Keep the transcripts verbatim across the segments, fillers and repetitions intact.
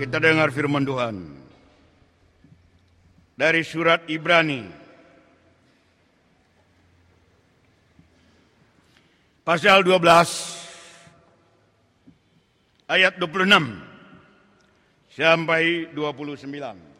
kita dengar firman Tuhan dari surat Ibrani pasal dua belas ayat dua puluh enam sampai dua puluh sembilan.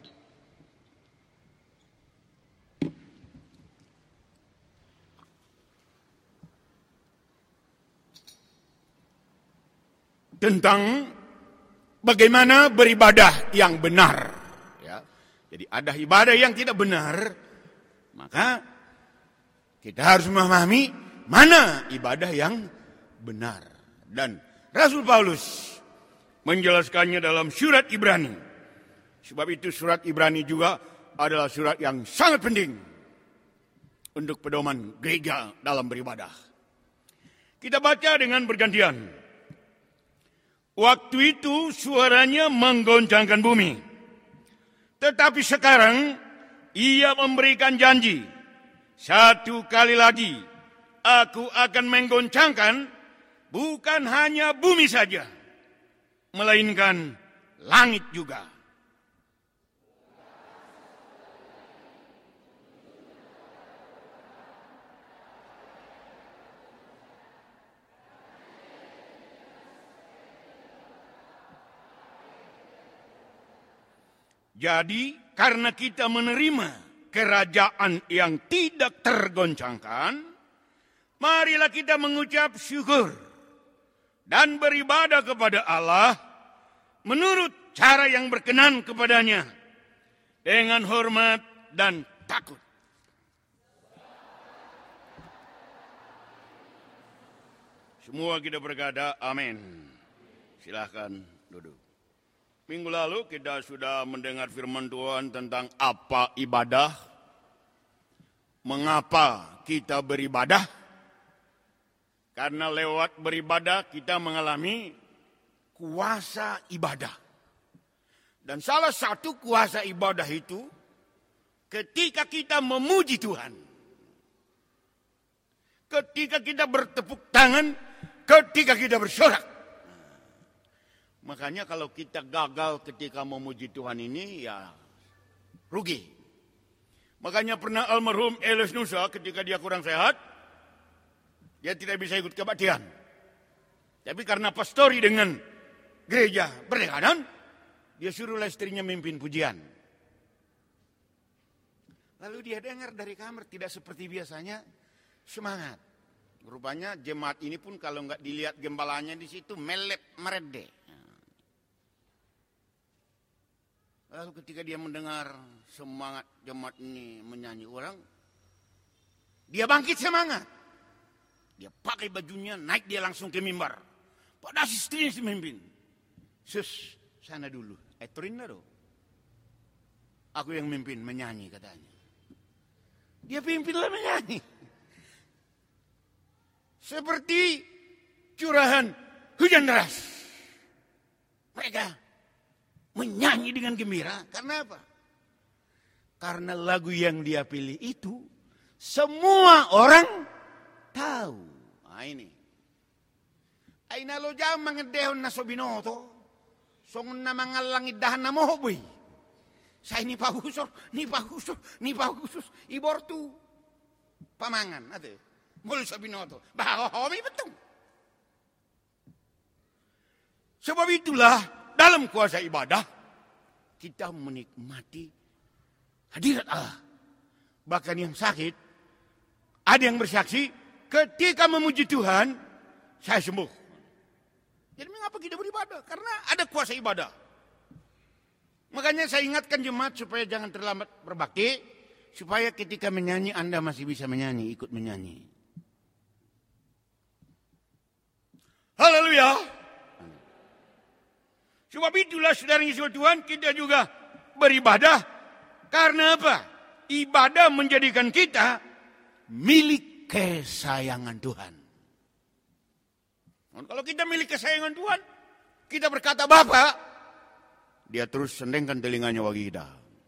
Tentang bagaimana beribadah yang benar. Ya. Jadi ada ibadah yang tidak benar, maka kita harus memahami mana ibadah yang benar. Dan Rasul Paulus menjelaskannya dalam surat Ibrani. Sebab itu surat Ibrani juga adalah surat yang sangat penting untuk pedoman gereja dalam beribadah. Kita baca dengan bergantian. Waktu itu suaranya menggoncangkan bumi. Tetapi sekarang ia memberikan janji. Satu kali lagi aku akan menggoncangkan bukan hanya bumi saja, melainkan langit juga. Jadi karena kita menerima kerajaan yang tidak tergoncangkan, marilah kita mengucap syukur dan beribadah kepada Allah menurut cara yang berkenan kepadanya dengan hormat dan takut. Semua kita berkata amin. Silahkan duduk. Minggu lalu kita sudah mendengar firman Tuhan tentang apa ibadah, mengapa kita beribadah. Karena lewat beribadah kita mengalami kuasa ibadah. Dan salah satu kuasa ibadah itu ketika kita memuji Tuhan. Ketika kita bertepuk tangan, ketika kita bersorak. Makanya kalau kita gagal ketika memuji Tuhan ini, ya rugi. Makanya pernah almarhum Elias Nusa ketika dia kurang sehat, dia tidak bisa ikut kebaktian. Tapi karena pastori dengan gereja berdekatan, dia suruh istrinya memimpin pujian. Lalu dia dengar dari kamar tidak seperti biasanya, semangat. Rupanya jemaat ini pun kalau nggak dilihat gembalanya di situ melep merede. Lalu ketika dia mendengar semangat jemaat ini menyanyi orang, dia bangkit semangat. Dia pakai bajunya, naik dia langsung ke mimbar. Pada istrinya si memimpin. Sus, sana dulu. Eh, turin dulu. Aku yang memimpin menyanyi katanya. Dia pimpinlah menyanyi. Seperti curahan hujan deras. Mereka menyanyi dengan gembira. Karena apa? Karena lagu yang dia pilih itu semua orang tahu. Nah ini. Aina lo jam mangedehon na sobinoto. Songon na mga langit dahan na mohoboy. Say ni pahusor, ni pahusor, ni pahusus. Ibortu. Pamangan. Ate. Mul sobinoto. Bahohomi betul. Sebab itulah dalam kuasa ibadah, kita menikmati hadirat Allah. Bahkan yang sakit, ada yang bersaksi, ketika memuji Tuhan, saya sembuh. Jadi mengapa kita beribadah? Karena ada kuasa ibadah. Makanya saya ingatkan jemaat supaya jangan terlambat berbakti, supaya ketika menyanyi Anda masih bisa menyanyi, ikut menyanyi. Haleluya. Sebab itulah saudara Yesus Tuhan, kita juga beribadah. Karena apa? Ibadah menjadikan kita milik kesayangan Tuhan. Dan kalau kita milik kesayangan Tuhan, kita berkata Bapa, dia terus sendengkan telinganya bagi kita.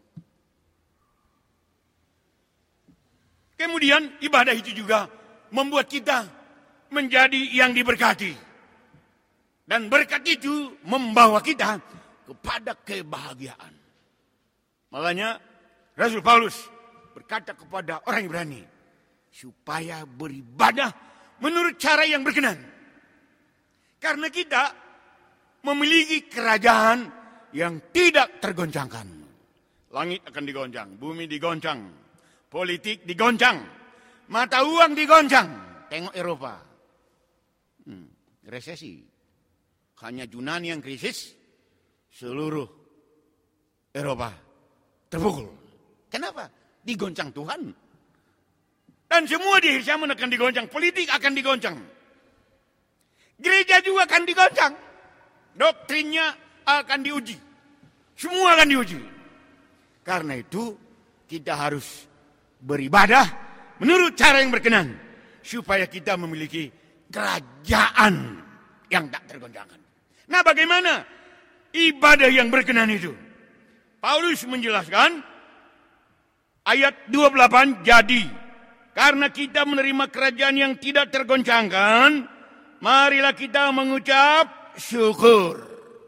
Kemudian ibadah itu juga membuat kita menjadi yang diberkati. Dan berkat itu membawa kita kepada kebahagiaan. Makanya Rasul Paulus berkata kepada orang Ibrani, supaya beribadah menurut cara yang berkenan. Karena kita memiliki kerajaan yang tidak tergoncangkan. Langit akan digoncang, bumi digoncang, politik digoncang, mata uang digoncang. Tengok Eropa. Hmm, resesi. Hanya Yunani yang krisis, seluruh Eropa terpukul. Kenapa? Digoncang Tuhan. Dan semua di akhir zaman akan digoncang. Politik akan digoncang. Gereja juga akan digoncang. Doktrinnya akan diuji. Semua akan diuji. Karena itu kita harus beribadah menurut cara yang berkenan. Supaya kita memiliki kerajaan yang tak tergoncangkan. Nah, bagaimana ibadah yang berkenan itu? Paulus menjelaskan ayat dua puluh delapan, jadi karena kita menerima kerajaan yang tidak tergoncangkan, marilah kita mengucap syukur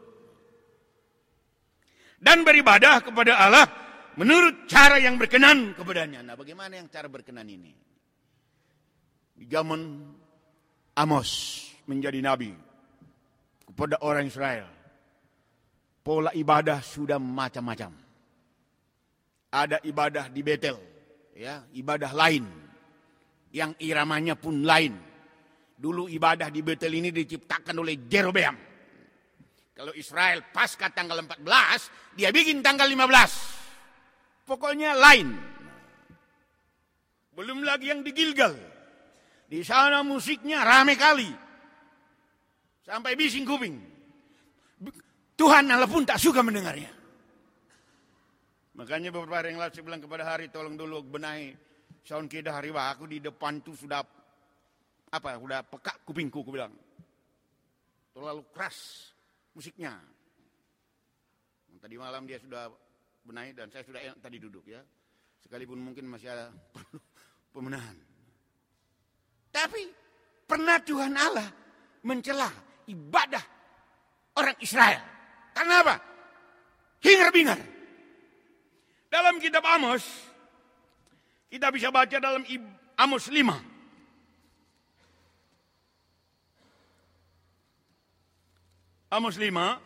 dan beribadah kepada Allah menurut cara yang berkenan kepadanya. Nah, bagaimana yang cara berkenan ini? Di zaman Amos menjadi nabi kepada orang Israel, pola ibadah sudah macam-macam. Ada ibadah di Betel, ya, ibadah lain yang iramanya pun lain. Dulu ibadah di Betel ini diciptakan oleh Jerobeam. Kalau Israel pasca tanggal empat belas, dia bikin tanggal lima belas. Pokoknya lain. Belum lagi yang di Gilgal. Di sana musiknya rame kali. Sampai bising kuping. Tuhan Allah pun tak suka mendengarnya. Makanya beberapa hari yang lalu saya bilang kepada Hari, tolong dulu benahi sound kita Hari. Wah, aku di depan tuh sudah apa? Sudah pekak kupingku, aku bilang. Terlalu keras musiknya. Tadi malam dia sudah benahi dan saya sudah tadi duduk ya. Sekalipun mungkin masih ada pemenahan. Tapi pernah Tuhan Allah mencela ibadah orang Israel. Karena apa? Hingar-bingar. Dalam kitab Amos, kita bisa baca dalam Amos lima. Amos lima,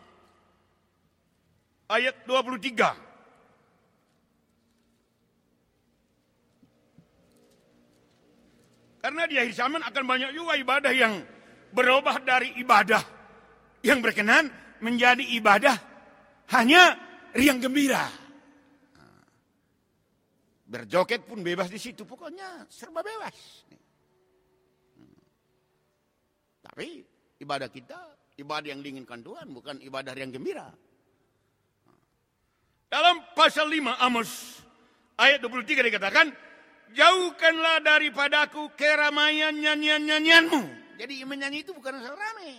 ayat dua puluh tiga. Karena di akhir zaman akan banyak juga ibadah yang berubah dari ibadah yang berkenan menjadi ibadah hanya riang gembira. Berjoget pun bebas di situ, pokoknya serba bebas. Tapi ibadah kita, ibadah yang diinginkan Tuhan, bukan ibadah riang gembira. Dalam pasal lima Amos ayat dua puluh tiga dikatakan, jauhkanlah daripadaku keramaian nyanyian-nyanyianmu. Jadi menyanyi itu bukan asal rame.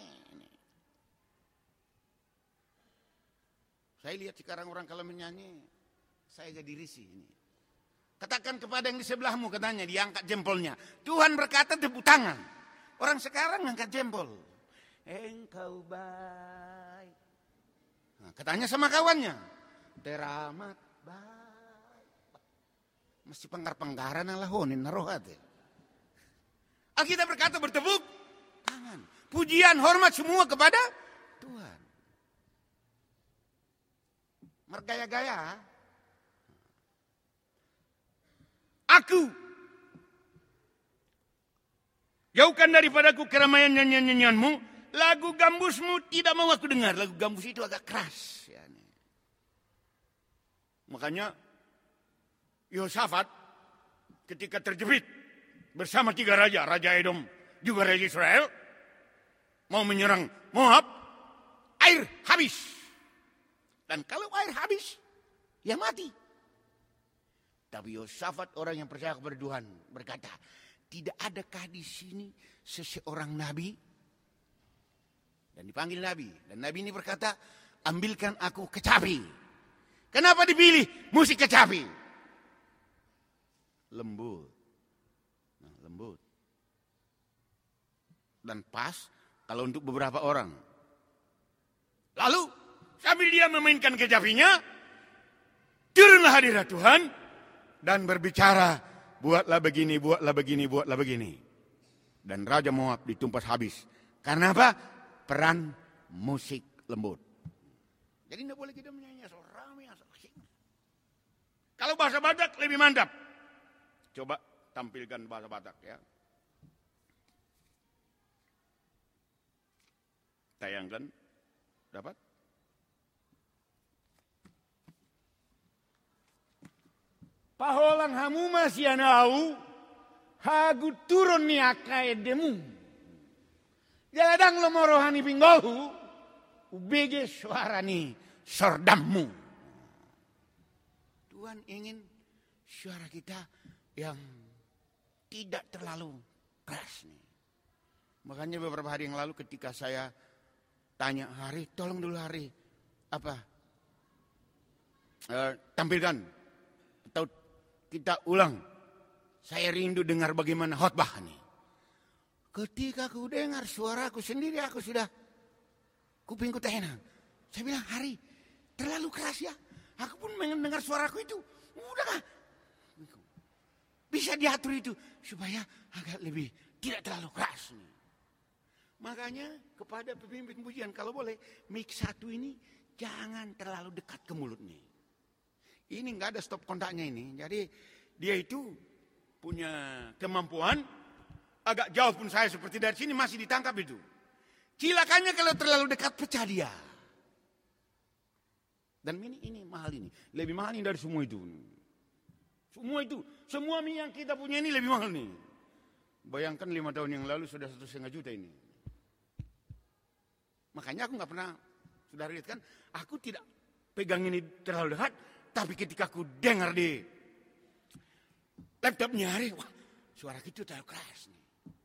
Saya lihat sekarang orang kalau menyanyi, saya jadi risih ini. Katakan kepada yang di sebelahmu, katanya, diangkat jempolnya. Tuhan berkata tepuk tangan. Orang sekarang angkat jempol. Engkau baik. Nah, katanya sama kawannya. Teramat baik. Mesti penggar-penggaran Allah honin narohat. Ah, kita berkata bertepuk tangan. Pujian, hormat semua kepada Tuhan. Mergaya-gaya. Aku jauhkan daripadaku keramaian nyanyian-nyanyianmu. Lagu gambusmu tidak mau aku dengar. Lagu gambus itu agak keras. Ya, makanya Yehosafat ketika terjepit bersama tiga raja, Raja Edom, juga Raja Israel, mau menyerang Moab, air habis. Dan kalau air habis, ya mati. Tapi Yehosafat orang yang percaya kepada Tuhan berkata, tidak adakah di sini seseorang nabi? Dan dipanggil nabi. Dan nabi ini berkata, ambilkan aku kecapi. Kenapa dipilih musik kecapi? Lembut. Nah, lembut. Dan pas kalau untuk beberapa orang. Lalu Sambil dia memainkan kecapinya, turunlah hadirat Tuhan dan berbicara, buatlah begini, buatlah begini, buatlah begini. Dan Raja Moab ditumpas habis. Karena apa? Peran musik lembut. Jadi tidak boleh kita menyanyi asal rame, asal asing. Kalau bahasa Batak lebih mantap. Coba tampilkan bahasa Batak ya. Tayangkan. Dapat? Paholang hamu masih anau, hagu turun ni akai demu. Jaladang lo morohani pinggohu, ubege suara ni sordammu. Tuhan ingin suara kita yang tidak terlalu keras nih. Makanya beberapa hari yang lalu ketika saya tanya, Hari, tolong dulu Hari, apa? E, tampilkan, atau kita ulang. Saya rindu dengar bagaimana khotbah nih. Ketika aku dengar suaraku sendiri, aku sudah kupingku tak enak. Saya bilang, Hari, terlalu keras ya. Aku pun mendengar suaraku itu. Udah kah? Bisa diatur itu supaya agak lebih tidak terlalu keras nih. Makanya kepada pemimpin pujian, kalau boleh mic satu ini jangan terlalu dekat ke mulut nih. Ini nggak ada stop kontaknya ini. Jadi dia itu punya kemampuan agak jauh pun saya seperti dari sini masih ditangkap itu. Cilakannya kalau terlalu dekat pecah dia. Dan ini ini mahal ini, lebih mahal ini dari semua itu. Semua itu, semua mie yang kita punya ini lebih mahal nih. Bayangkan lima tahun yang lalu sudah satu setengah juta ini. Makanya aku nggak pernah, sudah lihat kan, aku tidak pegang ini terlalu dekat, tapi ketika aku dengar di laptopnya Hari, wah suara itu terlalu keras nih.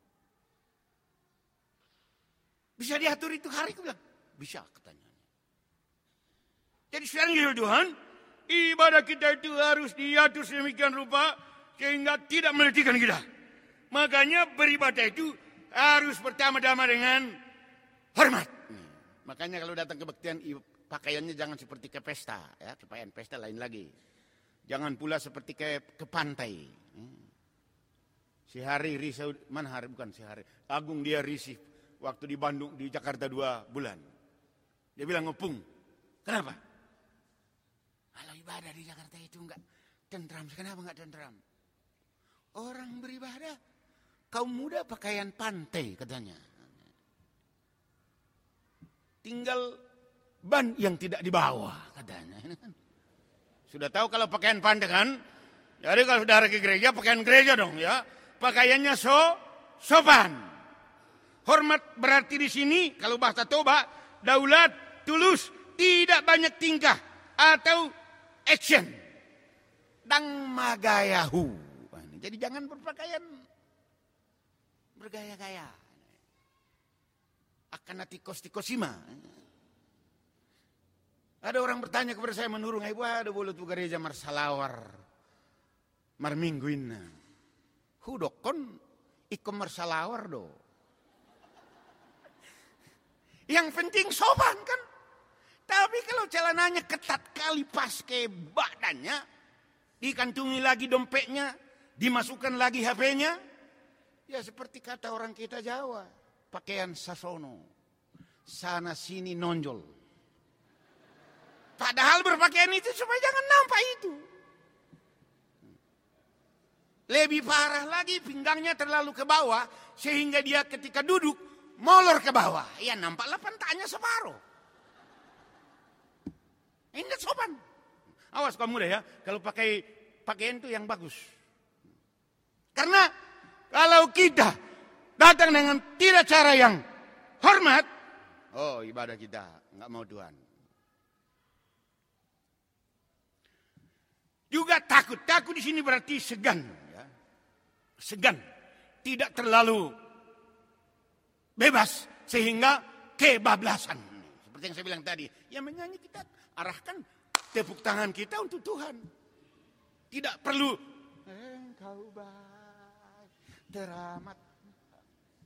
Bisa diatur itu Hari, aku bilang, bisa katanya. Jadi sekarang ya Tuhan, ibadah kita itu harus diatur sedemikian rupa sehingga tidak meletihkan kita. Makanya beribadah itu harus pertama-tama dengan hormat. Makanya kalau datang kebaktian pakaiannya jangan seperti ke pesta, ya, pakaian pesta lain lagi. Jangan pula seperti ke ke pantai. Si Hari risau, mana Hari bukan si Hari. Agung dia risih waktu di Bandung, di Jakarta dua bulan. Dia bilang ngepung. Kenapa? Kalau ibadah di Jakarta itu enggak tentram. Kenapa enggak tentram? Orang beribadah, kaum muda pakaian pantai katanya. Tinggal ban yang tidak dibawa katanya. Sudah tahu kalau pakaian pantai kan? Jadi kalau saudara ke gereja, pakaian gereja dong ya. Pakaiannya so, sopan. Hormat berarti di sini, kalau bahasa Toba, daulat, tulus, tidak banyak tingkah atau action. Dang magayahu. Jadi jangan berpakaian bergaya-gaya. Akan hati kos-tikosima. Ada orang bertanya kepada saya menurung, ibu ada boleh tu gereja marsalawar, marmingguin. Hudok kon ikom marsalawar do. Yang penting sopan kan. Tapi kalau celananya ketat kali pas ke badannya, dikantungi lagi dompetnya, dimasukkan lagi H P-nya, ya seperti kata orang kita Jawa. Pakaian sasono, sana sini nonjol. Padahal berpakaian itu supaya jangan nampak itu. Lebih parah lagi pinggangnya terlalu ke bawah sehingga dia ketika duduk molor ke bawah. Ya nampaklah pantatnya separuh. Ini sopan. Awas kamu muda ya, kalau pakai pakaian itu yang bagus. Karena kalau kita datang dengan tidak cara yang hormat, oh ibadah kita nggak mau Tuhan. Juga takut, takut di sini berarti segan, ya. Segan, tidak terlalu bebas sehingga kebablasan. Seperti yang saya bilang tadi, yang menyanyi kita arahkan tepuk tangan kita untuk Tuhan. Tidak perlu engkau baik teramat.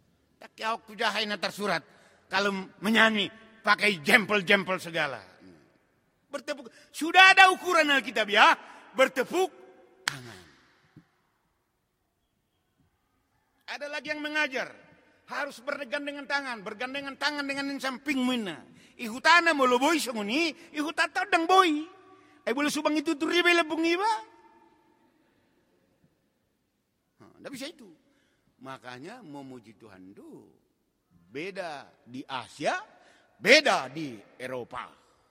Tak kau kujahaina tersurat kalau menyanyi pakai jempel-jempel segala. Bertepuk. Sudah ada ukuran Alkitab ya. Bertepuk tangan. Ada lagi yang mengajar. Harus bergandengan tangan. Bergandengan tangan dengan yang samping mana. Ihutana molo boy songoni. Ihutata dang boy. Ay boleh subang itu turi bela bungiba. Tidak bisa itu. Makanya memuji Tuhan itu beda di Asia, beda di Eropa.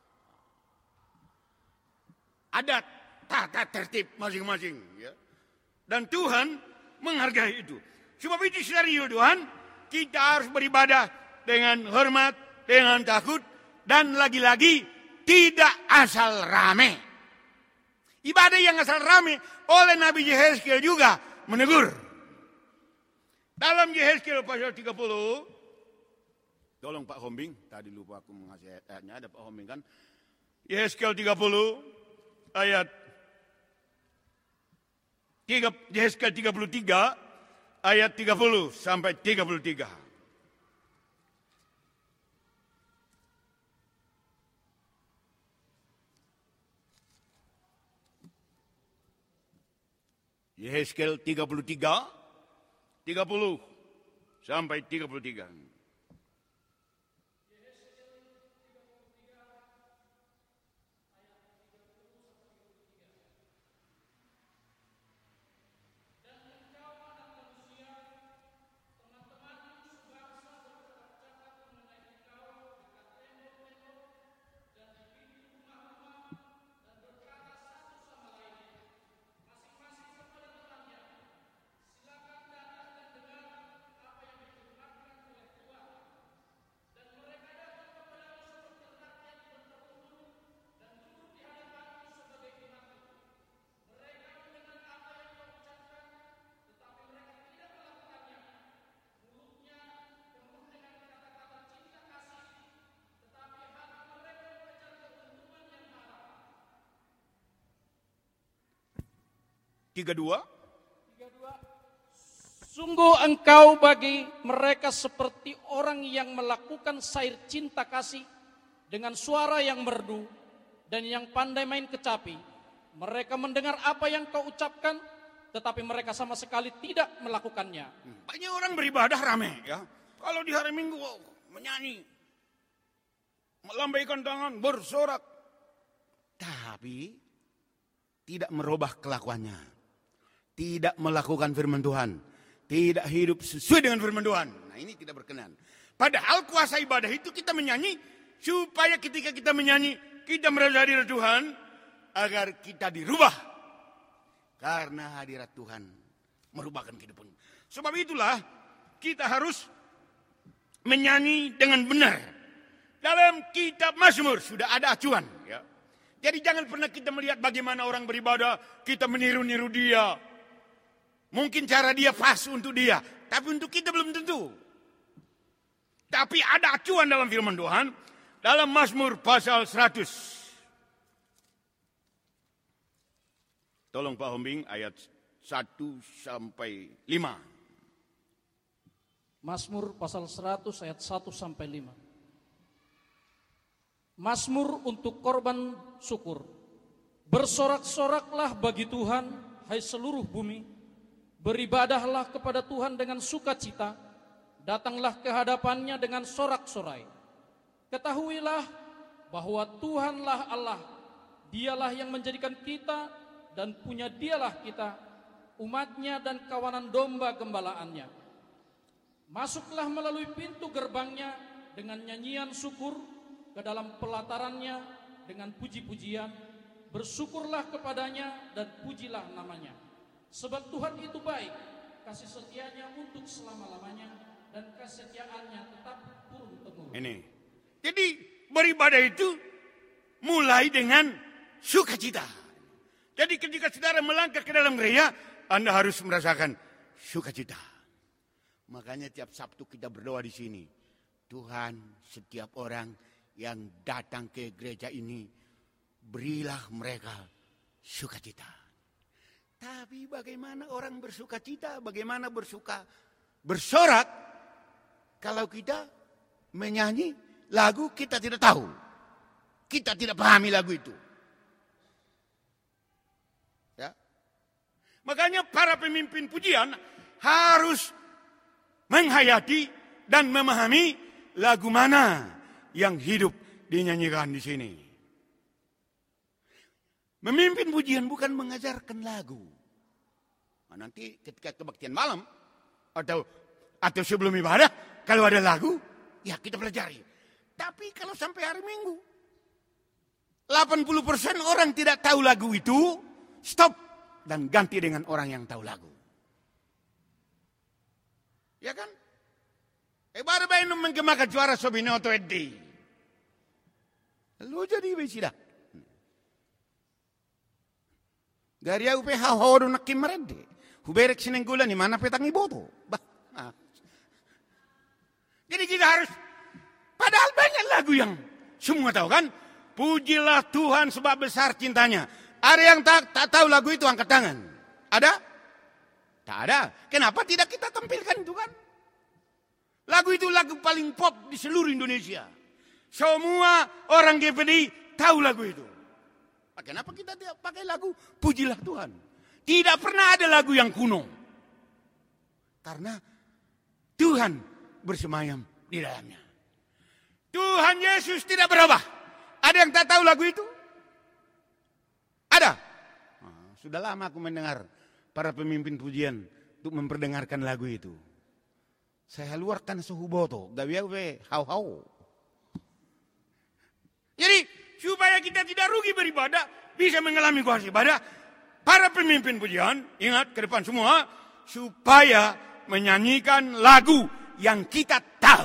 Ada tata tertib masing-masing. Ya. Dan Tuhan menghargai itu. Sebab itu serius Tuhan, kita harus beribadah dengan hormat, dengan takut, dan lagi-lagi tidak asal rame. Ibadah yang asal rame oleh Nabi Yehezkiel juga menegur. Dalam Yehezkiel pasal tiga puluh, tolong Pak Hombing, tadi lupa aku mengasih ayatnya, ada Pak Hombing kan. Yehezkiel tiga puluh, ayat Yehezkiel tiga puluh tiga, ayat tiga puluh sampai tiga puluh tiga. Yehezkiel tiga puluh tiga, tiga puluh sampai tiga puluh tiga. Tiga dua. Sungguh engkau bagi mereka seperti orang yang melakukan sair cinta kasih dengan suara yang merdu dan yang pandai main kecapi. Mereka mendengar apa yang kau ucapkan, tetapi mereka sama sekali tidak melakukannya. Banyak orang beribadah rame ya. Kalau di hari Minggu menyanyi, melambaikan tangan, bersorak, tapi tidak merubah kelakuannya. Tidak melakukan firman Tuhan. Tidak hidup sesuai dengan firman Tuhan. Nah ini tidak berkenan. Padahal kuasa ibadah itu kita menyanyi. Supaya ketika kita menyanyi, kita merasa hadirat Tuhan. Agar kita dirubah. Karena hadirat Tuhan merubahkan kehidupan. Sebab itulah kita harus menyanyi dengan benar. Dalam kitab Mazmur sudah ada acuan. Ya. Jadi jangan pernah kita melihat bagaimana orang beribadah. Kita meniru-niru dia. Mungkin cara dia pas untuk dia. Tapi untuk kita belum tentu. Tapi ada acuan dalam firman Tuhan. Dalam Mazmur pasal seratus. Tolong Pak Hombing ayat satu sampai lima. Mazmur pasal seratus ayat satu sampai lima. Mazmur untuk korban syukur. Bersorak-soraklah bagi Tuhan, hai seluruh bumi. Beribadahlah kepada Tuhan dengan sukacita, datanglah ke hadapannya dengan sorak-sorai. Ketahuilah bahwa Tuhanlah Allah, dialah yang menjadikan kita dan punya dialah kita, umatnya dan kawanan domba gembalaannya. Masuklah melalui pintu gerbangnya dengan nyanyian syukur, ke dalam pelatarannya dengan puji-pujian, bersyukurlah kepadanya dan pujilah namanya. Sebab Tuhan itu baik, kasih setianya untuk selama-lamanya, dan kesetiaannya tetap turun-temurun. Ini. Jadi beribadah itu mulai dengan sukacita. Jadi ketika saudara melangkah ke dalam gereja, Anda harus merasakan sukacita. Makanya tiap Sabtu kita berdoa di sini. Tuhan, setiap orang yang datang ke gereja ini, berilah mereka sukacita. Tapi bagaimana orang bersukacita, bagaimana bersuka, bersorak, kalau kita menyanyi lagu kita tidak tahu. kita tidak pahami lagu itu. Ya. Makanya para pemimpin pujian harus menghayati dan memahami lagu mana yang hidup dinyanyikan di sini. Memimpin pujian bukan mengajarkan lagu. Nah, nanti ketika kebaktian malam atau atau sebelum ibadah, kalau ada lagu, ya kita pelajari. Tapi kalau sampai hari Minggu, delapan puluh persen orang tidak tahu lagu itu, stop dan ganti dengan orang yang tahu lagu. Ya kan? Eh baru baru menggemakan suara sobinoto edi. Lu jadi besida. Gari aku pe hao nak kimerede. Huberek sinenggulan ni mana petang iboto. Bah. Nah. Jadi kita harus, padahal banyak lagu yang semua tahu kan? Pujilah Tuhan sebab besar cintanya. Ada yang tak, tak tahu lagu itu, angkat tangan. Ada? Tak ada. Kenapa tidak kita tampilkan itu kan? Lagu itu lagu paling pop di seluruh Indonesia. Semua orang G P D I tahu lagu itu. Kenapa kita tidak pakai lagu Pujilah Tuhan? Tidak pernah ada lagu yang kuno. Karena Tuhan bersemayam di dalamnya. Tuhan Yesus tidak berubah. Ada yang tak tahu lagu itu? Ada. Nah, sudah lama aku mendengar para pemimpin pujian untuk memperdengarkan lagu itu. Saya luarkan suhu boto. Gawiau we hau-hau. Jadi supaya kita tidak rugi beribadah, bisa mengalami kuasa ibadah, para pemimpin pujian, ingat ke depan semua, supaya menyanyikan lagu yang kita tahu.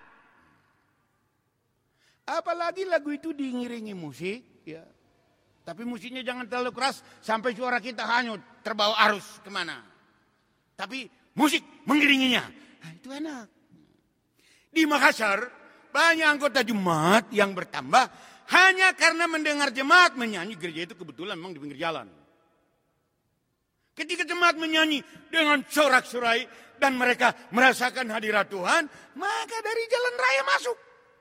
Apalagi lagu itu diiringi musik, ya. Tapi musiknya jangan terlalu keras sampai suara kita hanyut terbawa arus kemana. Tapi musik mengiringinya, nah, itu enak. Di Makassar banyak anggota jemaat yang bertambah hanya karena mendengar jemaat menyanyi. Gereja itu kebetulan memang di pinggir jalan. Ketika jemaat menyanyi dengan sorak-sorai dan mereka merasakan hadirat Tuhan, maka dari jalan raya masuk.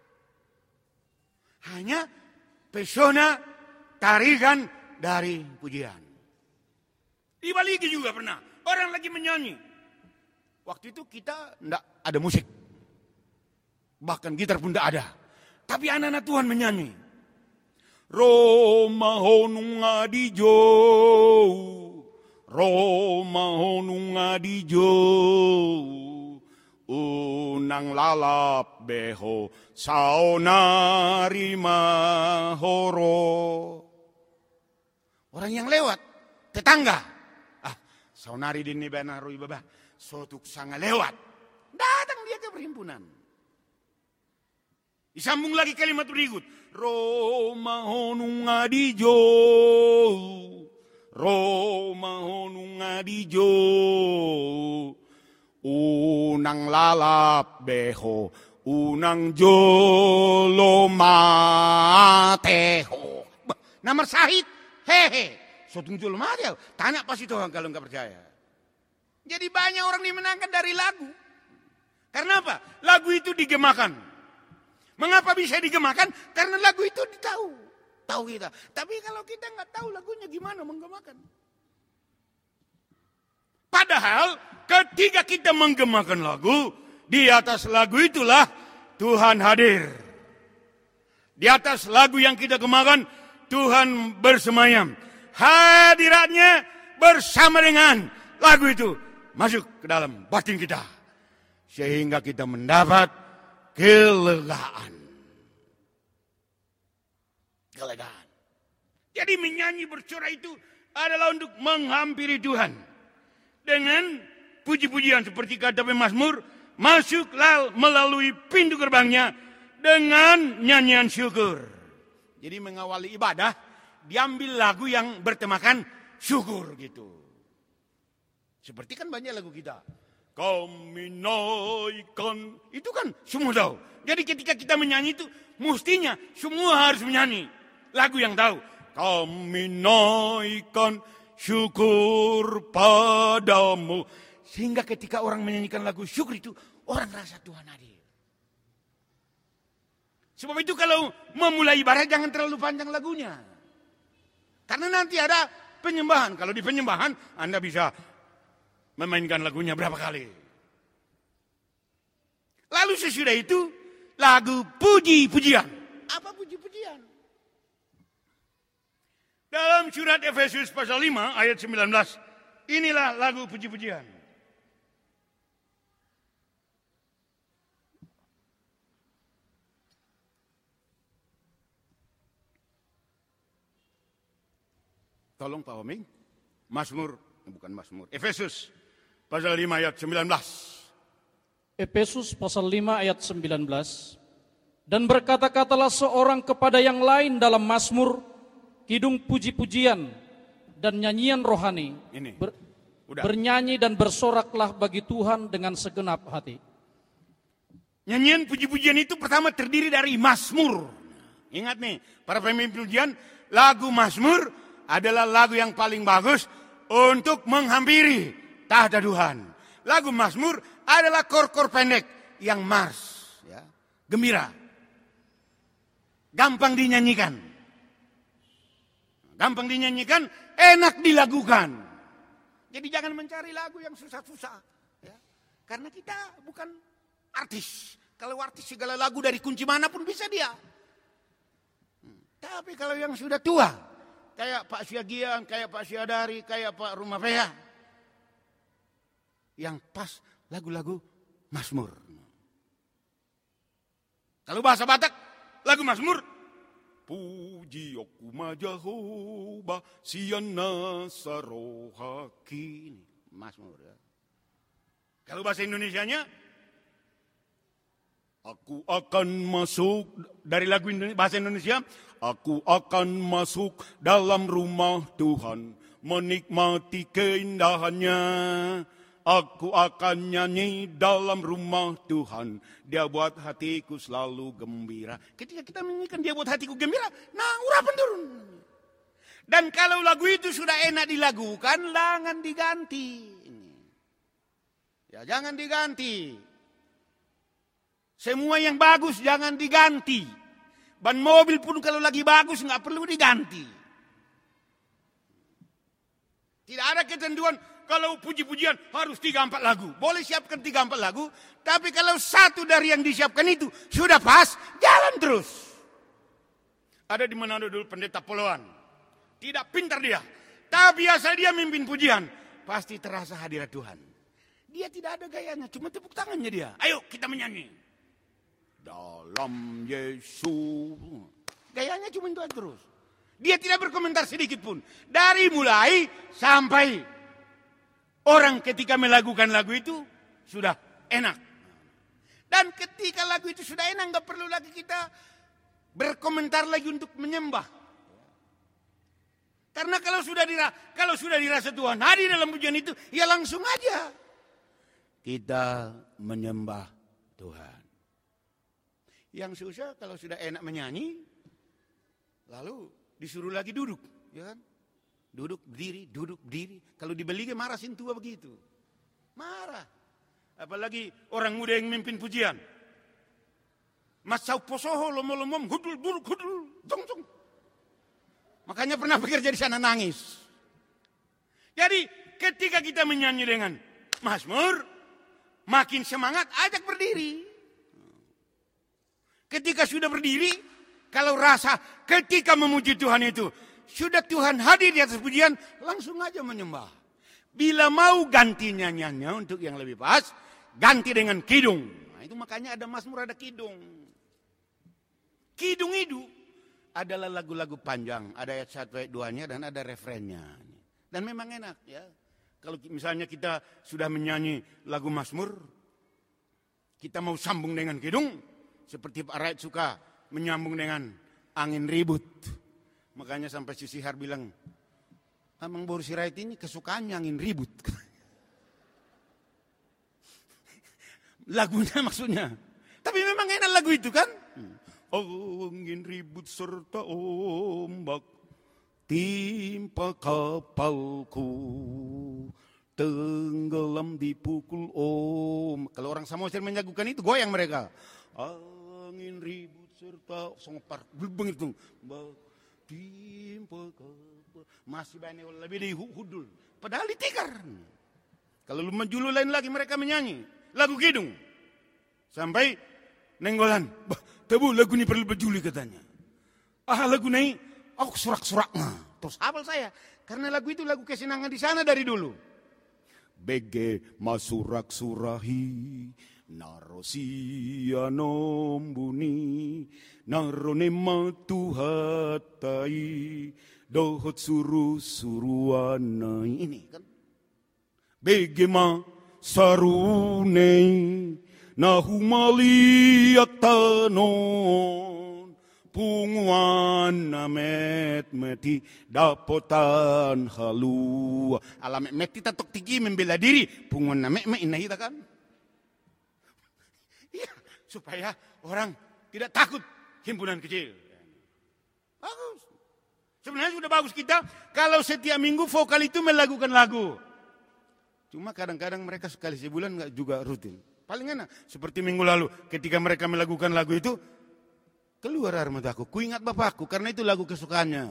Hanya pesona tarikan dari pujian. Di Bali juga pernah orang lagi menyanyi. Waktu itu kita tidak ada musik. Bahkan gitar pun tidak ada. Tapi anak-anak Tuhan menyanyi. Roma honunga dijo, Roma honunga dijo, unang lalap beho saonari mahoro. Orang yang lewat, tetangga. Ah, saonari dini benaru ibaba, sotuk sanga lewat. Datang dia ke perhimpunan. Disambung lagi kalimat berikut. Roma honunga dijo, Roma honunga dijo, unang lalap beho, unang jolo mateho. Nama sahid, hehe. Sotung jolo mateho. Tanya pasti Tuhan kalau nggak percaya. Jadi banyak orang dimenangkan dari lagu. Karena apa? Lagu itu digemakan. Mengapa bisa digemakan? Karena lagu itu ditahu. Tahu kita. Tapi kalau kita nggak tahu lagunya gimana menggemakan. Padahal ketika kita menggemakan lagu, di atas lagu itulah Tuhan hadir. Di atas lagu yang kita gemakan, Tuhan bersemayam. Hadiratnya bersama dengan lagu itu masuk ke dalam batin kita. Sehingga kita mendapat kelegaan. Kelegaan. Jadi menyanyi bersorak itu adalah untuk menghampiri Tuhan. Dengan puji-pujian seperti kata pemazmur, masuklah melalui pintu gerbangnya dengan nyanyian syukur. Jadi mengawali ibadah, diambil lagu yang bertemakan syukur gitu. Seperti kan banyak lagu kita. Kami naikkan, itu kan semua tahu. Jadi ketika kita menyanyi itu, mestinya semua harus menyanyi lagu yang tahu. Kami naikkan syukur padamu. Sehingga ketika orang menyanyikan lagu syukur itu, orang rasa Tuhan hadir. Sebab itu kalau memulai ibadah jangan terlalu panjang lagunya. Karena nanti ada penyembahan. Kalau di penyembahan Anda bisa memainkan lagunya berapa kali. Lalu sesudah itu lagu puji-pujian. Apa puji-pujian? Dalam surat Efesus pasal lima ayat sembilan belas. Inilah lagu puji-pujian. Tolong Pak Oming. Mazmur, bukan Mazmur. Efesus pasal lima ayat sembilan belas. Efesus pasal lima ayat sembilan belas. Dan berkata-katalah seorang kepada yang lain dalam mazmur, kidung puji-pujian dan nyanyian rohani. Ini. Ber, Udah. Bernyanyi dan bersoraklah bagi Tuhan dengan segenap hati. Nyanyian puji-pujian itu pertama terdiri dari mazmur. Ingat nih, para pemimpin pujian, lagu mazmur adalah lagu yang paling bagus untuk menghampiri tahta Tuhan. Lagu mazmur adalah kor-kor pendek yang mars, ya, gembira, gampang dinyanyikan, gampang dinyanyikan, enak dilakukan. Jadi jangan mencari lagu yang susah-susah, ya. Karena kita bukan artis. Kalau artis segala lagu dari kunci mana pun bisa dia. Tapi kalau yang sudah tua, kayak Pak Siagian, kayak Pak Siadari, kayak Pak Rumafea, yang pas lagu-lagu mazmur. Kalau bahasa Batak, lagu mazmur, puji aku majahoba siana sarohaki. Mazmur, ya. Kalau bahasa Indonesianya, aku akan masuk, dari lagu Indonesia, bahasa Indonesia, aku akan masuk dalam rumah Tuhan, menikmati keindahannya. Aku akan nyanyi dalam rumah Tuhan, dia buat hatiku selalu gembira. Ketika kita menyanyikan dia buat hatiku gembira, nah urapan turun. Dan kalau lagu itu sudah enak dilakukan, jangan diganti. Ya jangan diganti. Semua yang bagus jangan diganti. Ban mobil pun kalau lagi bagus nggak perlu diganti. Tidak ada ketentuan kalau puji-pujian harus tiga empat lagu. Boleh siapkan tiga empat lagu, tapi kalau satu dari yang disiapkan itu sudah pas, jalan terus. Ada di Manado dulu pendeta Poloan. Tidak pintar dia, tapi asal dia mimpin pujian, pasti terasa hadirat Tuhan. Dia tidak ada gayanya, cuma tepuk tangannya dia. Ayo kita menyanyi. Dalam Yesus. Gayanya cuma itu terus. Dia tidak berkomentar sedikit pun. Dari mulai sampai orang ketika melakukan lagu itu sudah enak. Dan ketika lagu itu sudah enak, nggak perlu lagi kita berkomentar lagi untuk menyembah. Karena kalau sudah dirasa, kalau sudah dirasa Tuhan hadir dalam pujian itu, ya langsung aja kita menyembah Tuhan. Yang susah kalau sudah enak menyanyi, lalu disuruh lagi duduk, ya kan? Duduk berdiri, duduk berdiri. Kalau dibeli marah sintua begitu. Marah. Apalagi orang muda yang memimpin pujian. Masau posoho lomom-lomom, hudul, duduk, hudul, jong, jong. Makanya pernah bekerja di sana nangis. Jadi ketika kita menyanyi dengan mazmur, makin semangat, ajak berdiri. Ketika sudah berdiri, kalau rasa ketika memuji Tuhan itu, sudah Tuhan hadir di atas pujian, langsung aja menyembah. Bila mau ganti nyanyiannya untuk yang lebih pas, ganti dengan kidung. Nah, itu makanya ada mazmur, ada kidung. Kidung itu adalah lagu-lagu panjang. Ada ayat satu, ayat dua-nya dan ada refrennya. Dan memang enak ya. Kalau misalnya kita sudah menyanyi lagu mazmur, kita mau sambung dengan kidung, seperti Pak Raid suka menyambung dengan angin ribut. Makanya sampai si Sihar bilang, Amang Boru Sirait ini kesukaannya angin ribut. Lagunya maksudnya. Tapi memang enak lagu itu kan. Angin ribut serta ombak timpa kapalku, tenggelam dipukul om. Kalau orang Samosir menjagukan itu goyang mereka. Angin ribut serta songpar begitu. Masih banyak lebih dari hudul. Padahal ditikar. Kalau lu menjulu lain lagi mereka menyanyi lagu kidung. Sampai nenggolan. Bah, tebu lagu ini perlu berjuli katanya. Ah lagu ini aku surak-suraknya. Terus hafal saya. Karena lagu itu lagu kesenangan di sana dari dulu. Bege masurak surahi narosia nombuni narone matuhatai dohot suru suruanai. Ini kan bege ma sarunei nahumaliatanon punguan namet meti dapotan halua. Alamet meti tatok tigi membela diri. Punguan namet me inah kita kan. Ya, supaya orang tidak takut himpunan kecil. Bagus. Sebenarnya sudah bagus kita kalau setiap minggu vokal itu melakukan lagu. Cuma kadang-kadang mereka sekali sebulan nggak juga rutin. Paling enak seperti minggu lalu ketika mereka melakukan lagu itu. Keluar air mataku, ku ingat bapakku karena itu lagu kesukaannya.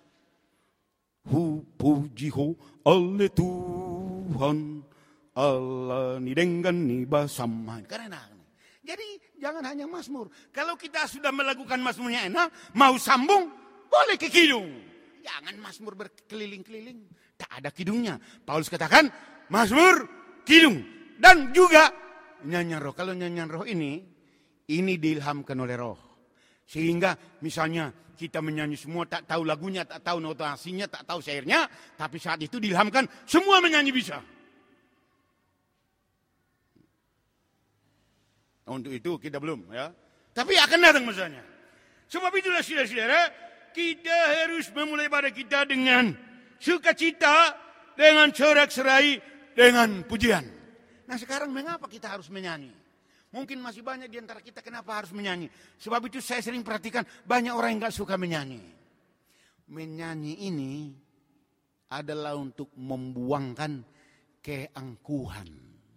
Hu puji ho oleh Tuhan Allah ni dengan ni basaman. Karena jadi jangan hanya mazmur. Kalau kita sudah melakukan mazmurnya enak, mau sambung boleh ke kidung. Jangan mazmur berkeliling-keliling, tak ada kidungnya. Paulus katakan mazmur, kidung dan juga nyanyian roh. Kalau nyanyian roh ini ini diilhamkan oleh roh. Sehingga misalnya kita menyanyi semua tak tahu lagunya, tak tahu notasinya, tak tahu syairnya. Tapi saat itu diilhamkan semua menyanyi bisa. Untuk itu kita belum ya. Tapi akan datang masanya. Sebab itulah saudara-saudara, kita harus memulai ibadah kita dengan sukacita, dengan sorak-serai, dengan pujian. Nah sekarang mengapa kita harus menyanyi? Mungkin masih banyak di antara kita kenapa harus menyanyi. Sebab itu saya sering perhatikan banyak orang yang gak suka menyanyi. Menyanyi ini adalah untuk membuangkan keangkuhan.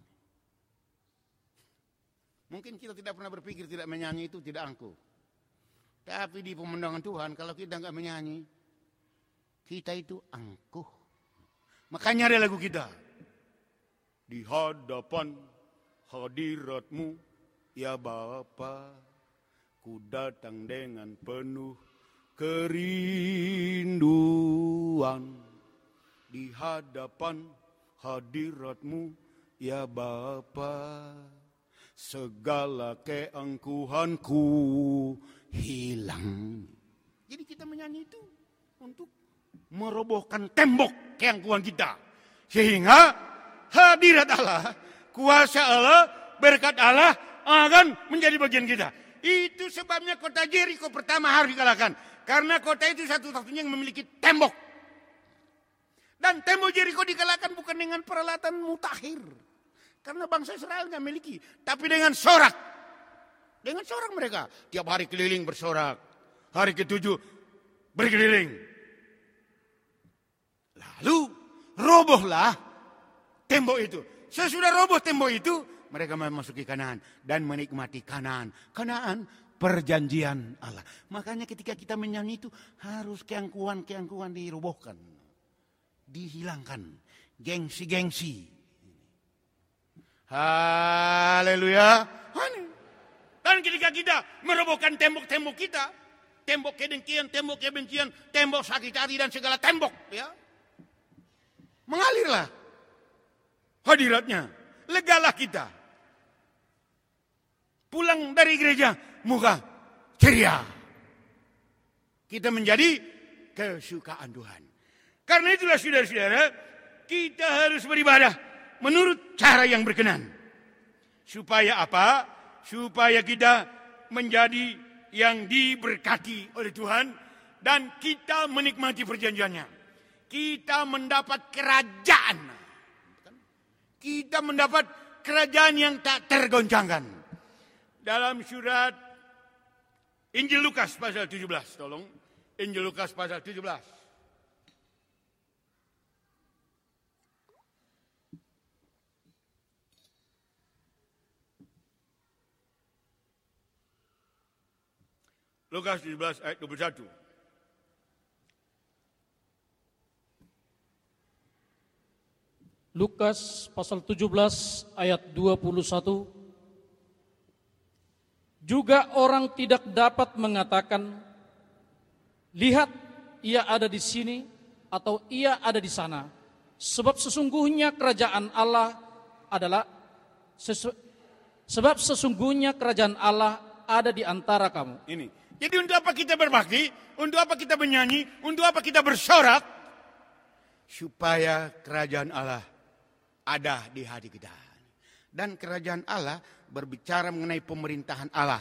Mungkin kita tidak pernah berpikir tidak menyanyi itu tidak angkuh. Tapi di pemandangan Tuhan kalau kita gak menyanyi, kita itu angkuh. Makanya ada lagu kita. Di hadapan hadiratmu ya Bapa, ku datang dengan penuh kerinduan. Di hadapan hadiratmu ya Bapa, segala keangkuhanku hilang. Jadi kita menyanyi itu untuk merobohkan tembok keangkuhan kita. Sehingga hadirat Allah, kuasa Allah, berkat Allah akan menjadi bagian kita. Itu sebabnya kota Jericho pertama harus dikalahkan. Karena kota itu satu-satunya yang memiliki tembok. Dan tembok Jericho dikalahkan bukan dengan peralatan mutakhir. Karena bangsa Israel nggak memiliki. Tapi dengan sorak. Dengan sorak mereka. Tiap hari keliling bersorak. Hari ketujuh berkeliling. Lalu robohlah tembok itu. Sesudah roboh tembok itu, mereka memasuki Kanaan dan menikmati Kanaan. Kanaan perjanjian Allah. Makanya ketika kita menyanyi itu harus keangkuhan-keangkuhan dirobohkan. Dihilangkan. Gengsi-gengsi. Haleluya. Dan ketika kita merobohkan tembok-tembok kita, tembok kedengkian, tembok kebencian, tembok sakit hati dan segala tembok, ya, mengalirlah hadiratnya. Legalah kita. Pulang dari gereja, muka ceria. Kita menjadi kesukaan Tuhan. Karena itulah saudara-saudara, kita harus beribadah menurut cara yang berkenan. Supaya apa? Supaya kita menjadi yang diberkati oleh Tuhan. Dan kita menikmati perjanjiannya. Kita mendapat kerajaan. Kita mendapat kerajaan yang tak tergoncangkan. Dalam surat Injil Lukas pasal tujuh belas. Tolong. Injil Lukas pasal tujuh belas. Lukas tujuh belas ayat dua puluh satu. Lukas pasal tujuh belas ayat dua puluh satu. Juga orang tidak dapat mengatakan, lihat ia ada di sini atau ia ada di sana. Sebab sesungguhnya kerajaan Allah adalah sesu, sebab sesungguhnya kerajaan Allah ada di antara kamu. Ini. Jadi untuk apa kita berbakti? Untuk apa kita menyanyi? Untuk apa kita bersorak? Supaya kerajaan Allah ada di hati kita. Dan kerajaan Allah berbicara mengenai pemerintahan Allah.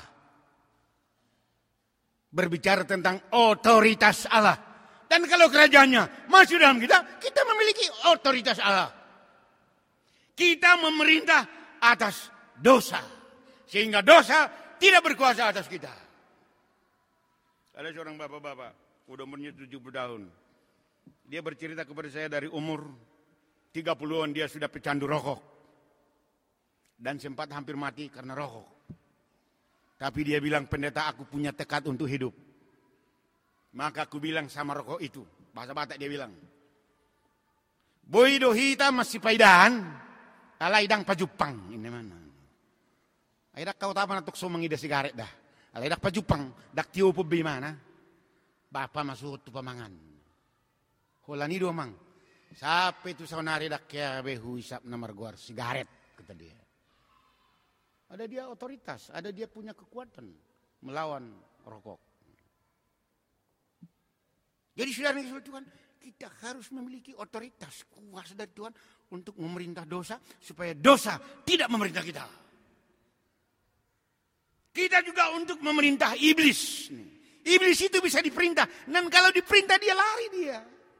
Berbicara tentang otoritas Allah. Dan kalau kerajaannya masuk dalam kita, kita memiliki otoritas Allah. Kita memerintah atas dosa. Sehingga dosa tidak berkuasa atas kita. Ada seorang bapak-bapak, udah umurnya tujuh puluh tahun. Dia bercerita kepada saya dari umur tiga puluhan dia sudah pecandu rokok. Dan sempat hampir mati karena rokok. Tapi dia bilang, pendeta, aku punya tekad untuk hidup. Maka aku bilang sama rokok itu, bahasa Batak dia bilang, boy do hita masih paidan, alaidang pajupang. Ini mana? Aidak kau tahu natuk so mengida sigaret dah. Alaidak pajupang, dak tiup bagaimana? Bapa masuk tu pamangan. Holani do mang. Sampai tu saunari dak kaya behu isap namar guar sigaret, kata dia. Ada dia otoritas, ada dia punya kekuatan melawan rokok. Jadi saudara yang Tuhan, kita harus memiliki otoritas kuasa dari Tuhan untuk memerintah dosa supaya dosa tidak memerintah kita. Kita juga untuk memerintah iblis. Iblis itu bisa diperintah, dan kalau diperintah dia lari dia.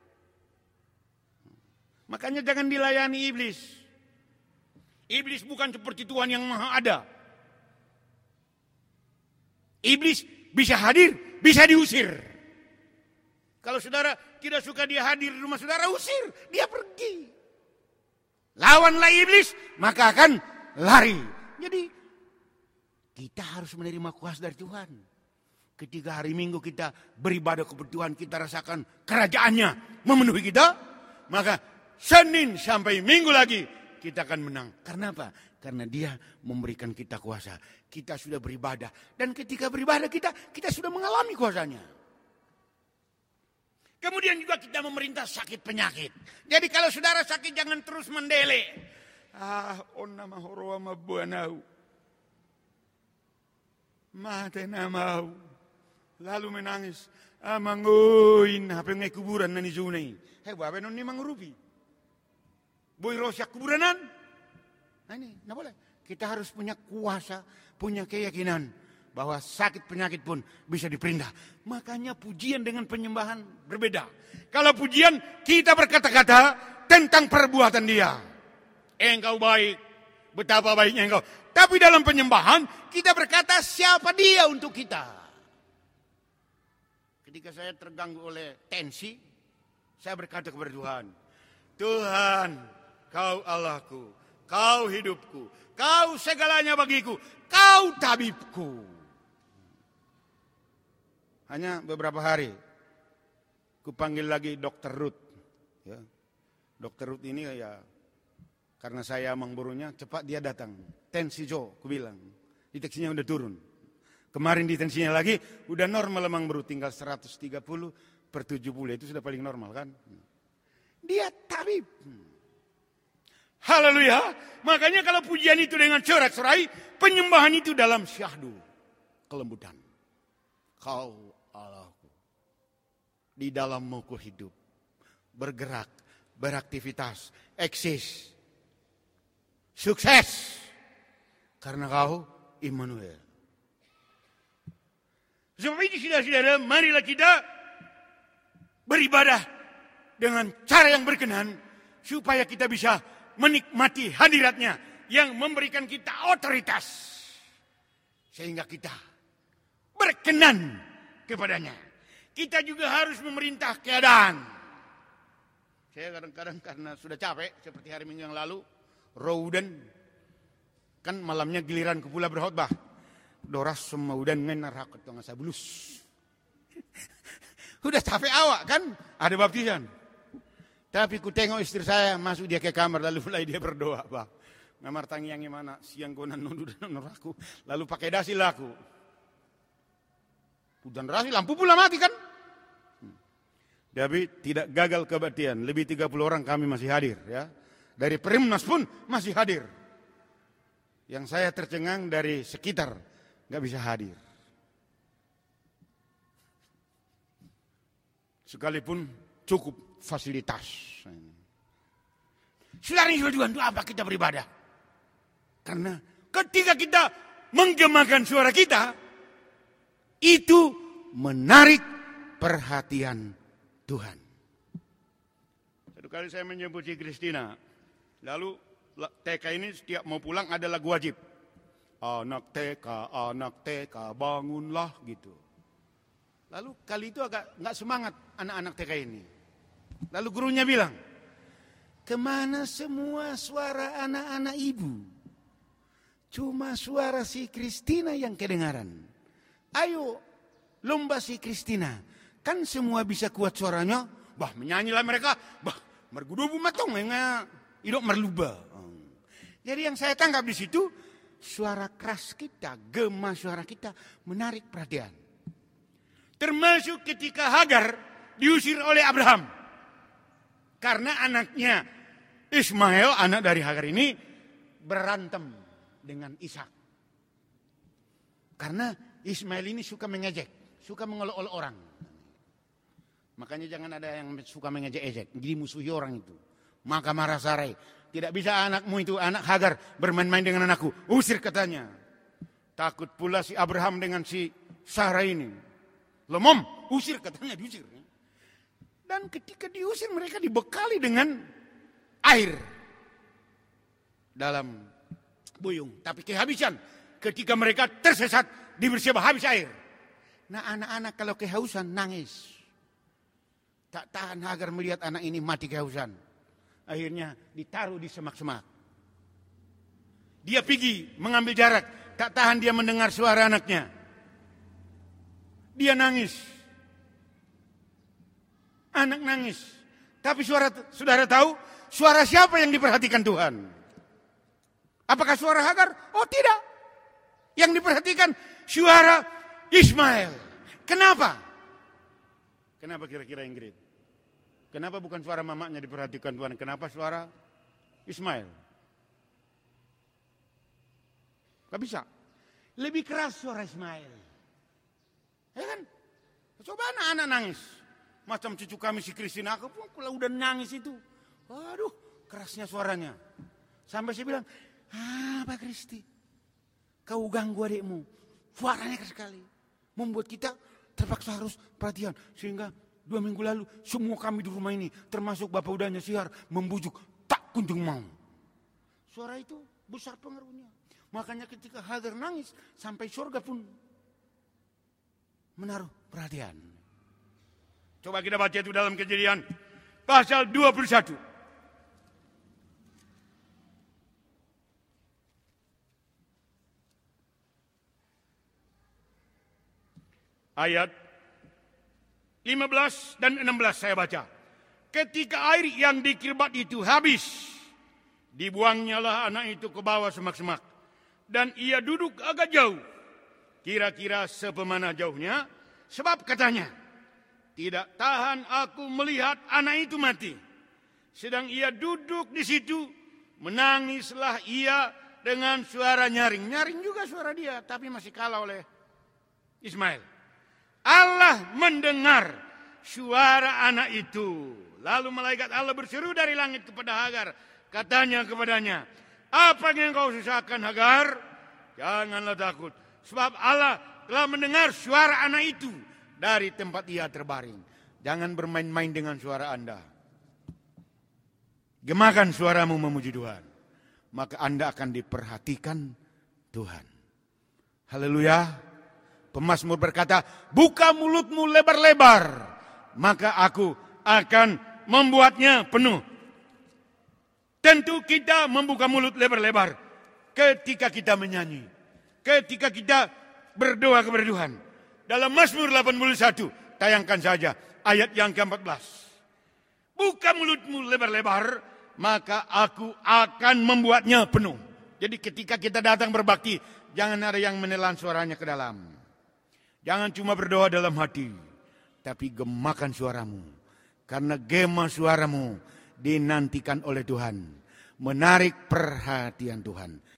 Makanya jangan dilayani iblis. Iblis bukan seperti Tuhan yang maha ada. Iblis bisa hadir, bisa diusir. Kalau saudara tidak suka dia hadir di rumah saudara, usir, dia pergi. Lawanlah iblis, maka akan lari. Jadi kita harus menerima kuasa dari Tuhan. Ketika hari Minggu kita beribadah kepada Tuhan, kita rasakan kerajaannya memenuhi kita, maka Senin sampai Minggu lagi kita akan menang. Karena apa? Karena dia memberikan kita kuasa. Kita sudah beribadah. Dan ketika beribadah kita, kita sudah mengalami kuasanya. Kemudian juga kita memerintah sakit penyakit. Jadi kalau saudara sakit jangan terus mendele. Ah, onna mahoroa mabuanau. Mate namau. Lalu menangis. Ah, manguin. Apa yang kuburan nani zunai. Hei, bapak noni mangurupi. Boy rosyak kuburanan. Nah ini, nah boleh. Kita harus punya kuasa, punya keyakinan bahwa sakit penyakit pun bisa diperintah. Makanya pujian dengan penyembahan berbeda. Kalau pujian kita berkata-kata tentang perbuatan dia. Engkau baik, betapa baiknya engkau. Tapi dalam penyembahan kita berkata siapa dia untuk kita. Ketika saya terganggu oleh tensi, saya berkata kepada Tuhan, Tuhan, Kau Allahku, Kau hidupku, Kau segalanya bagiku, Kau tabibku. Hanya beberapa hari, kupanggil lagi dokter Ruth. Ya. Dokter Ruth ini ya, karena saya mengburunya, cepat dia datang. Tensi Jo, ku bilang, deteksinya udah turun. Kemarin detensinya lagi, udah normal emang bro, tinggal seratus tiga puluh per tujuh puluh, itu sudah paling normal kan. Dia tabib. Haleluya. Makanya kalau pujian itu dengan sorak-sorai, penyembahan itu dalam syahdu, kelembutan. Kau Allahku, di dalammu ku hidup, bergerak, beraktivitas, eksis, sukses, karena Kau Immanuel. Sebab itu saudara-saudara, marilah kita beribadah dengan cara yang berkenan, supaya kita bisa menikmati hadiratnya yang memberikan kita otoritas. Sehingga kita berkenan kepadanya. Kita juga harus memerintah keadaan. Saya kadang-kadang karena sudah capek, seperti hari Minggu yang lalu, Rouden, kan malamnya giliran ke pula berkhotbah. Doras semaudan ngenar hakut tengah sabulus. Udah capek awak kan, ada baptisan. Tapi ku tengok istri saya masuk dia ke kamar, lalu mulai dia berdoa, Pak. Ngamar tangi yang gimana, siang konan nundu dan nuraku, lalu pakai dasi laku. Hujan deras, lampu pula mati kan. Tapi tidak gagal kebaktian, lebih tiga puluh orang kami masih hadir ya. Dari Perimnas pun masih hadir. Yang saya tercengang dari sekitar nggak bisa hadir. Sekalipun cukup fasilitas. Saudara yang Tuhan, itu apa kita beribadah? Karena ketika kita menggemakan suara kita, itu menarik perhatian Tuhan. Satu kali saya menyebut si Kristina, lalu T K ini setiap mau pulang ada lagu wajib. Anak T K, anak T K, bangunlah gitu. Lalu kali itu agak nggak semangat anak-anak T K ini. Lalu gurunya bilang, kemana semua suara anak-anak ibu? Cuma suara si Kristina yang kedengaran. Ayo lomba si Kristina. Kan semua bisa kuat suaranya. Bah menyanyilah mereka. Bah mergudubu matong. Idok merluba. Jadi yang saya tangkap di situ. Suara keras kita, gema suara kita menarik perhatian. Termasuk ketika Hagar diusir oleh Abraham. Karena anaknya Ismail, anak dari Hagar ini berantem dengan Ishak. Karena Ismail ini suka mengejek, suka mengolok-olok orang. Makanya jangan ada yang suka mengejek-ejek, jadi musuhi orang itu. Maka marah Sarai, tidak bisa anakmu itu, anak Hagar bermain-main dengan anakku. Usir katanya. Takut pula si Abraham dengan si Sarah ini. Lemom, usir katanya, diusir. Dan ketika diusir mereka dibekali dengan air dalam buyung. Tapi kehabisan ketika mereka tersesat di Berseba habis air. Nah anak-anak kalau kehausan nangis. Tak tahan Hagar melihat anak ini mati kehausan. Akhirnya ditaruh di semak-semak. Dia pergi mengambil jarak. Tak tahan dia mendengar suara anaknya. Dia nangis. Anak nangis. Tapi suara saudara tahu, suara siapa yang diperhatikan Tuhan? Apakah suara Hagar? Oh tidak. Yang diperhatikan suara Ismail. Kenapa? Kenapa kira-kira Ingrid? Kenapa bukan suara mamanya diperhatikan Tuhan? Kenapa suara Ismail? Gak bisa. Lebih keras suara Ismail. Ya kan? Coba anak-anak nangis. Macam cucu kami si Kristina, aku pun kalau udah nangis itu. Waduh, kerasnya suaranya. Sampai saya bilang, ah Pak Kristi, kau ganggu adikmu. Suaranya keras sekali. Membuat kita terpaksa harus perhatian. Sehingga dua minggu lalu semua kami di rumah ini, termasuk Bapak Udahnya Siar, membujuk tak kunjung mau. Suara itu besar pengaruhnya. Makanya ketika Hagar nangis, sampai surga pun menaruh perhatian. Coba kita baca itu dalam Kejadian pasal dua puluh satu. Ayat lima belas dan enam belas saya baca. Ketika air yang di kirbat itu habis, dibuangnyalah anak itu ke bawah semak-semak. Dan ia duduk agak jauh, kira-kira sepemana jauhnya, sebab katanya, tidak tahan aku melihat anak itu mati. Sedang ia duduk di situ, menangislah ia dengan suara nyaring. Nyaring juga suara dia, tapi masih kalah oleh Ismail. Allah mendengar suara anak itu. Lalu malaikat Allah berseru dari langit kepada Hagar. Katanya kepadanya, apa yang kau susahkan Hagar? Janganlah takut. Sebab Allah telah mendengar suara anak itu dari tempat ia terbaring. Jangan bermain-main dengan suara Anda. Gemakan suaramu memuji Tuhan. Maka Anda akan diperhatikan Tuhan. Haleluya. Pemazmur berkata, buka mulutmu lebar-lebar, maka aku akan membuatnya penuh. Tentu kita membuka mulut lebar-lebar ketika kita menyanyi, ketika kita berdoa kepada Tuhan. Dalam Mazmur delapan puluh satu tayangkan saja ayat yang keempat belas. Buka mulutmu lebar-lebar, maka aku akan membuatnya penuh. Jadi ketika kita datang berbakti, jangan ada yang menelan suaranya ke dalam. Jangan cuma berdoa dalam hati, tapi gemakan suaramu. Karena gema suaramu dinantikan oleh Tuhan. Menarik perhatian Tuhan.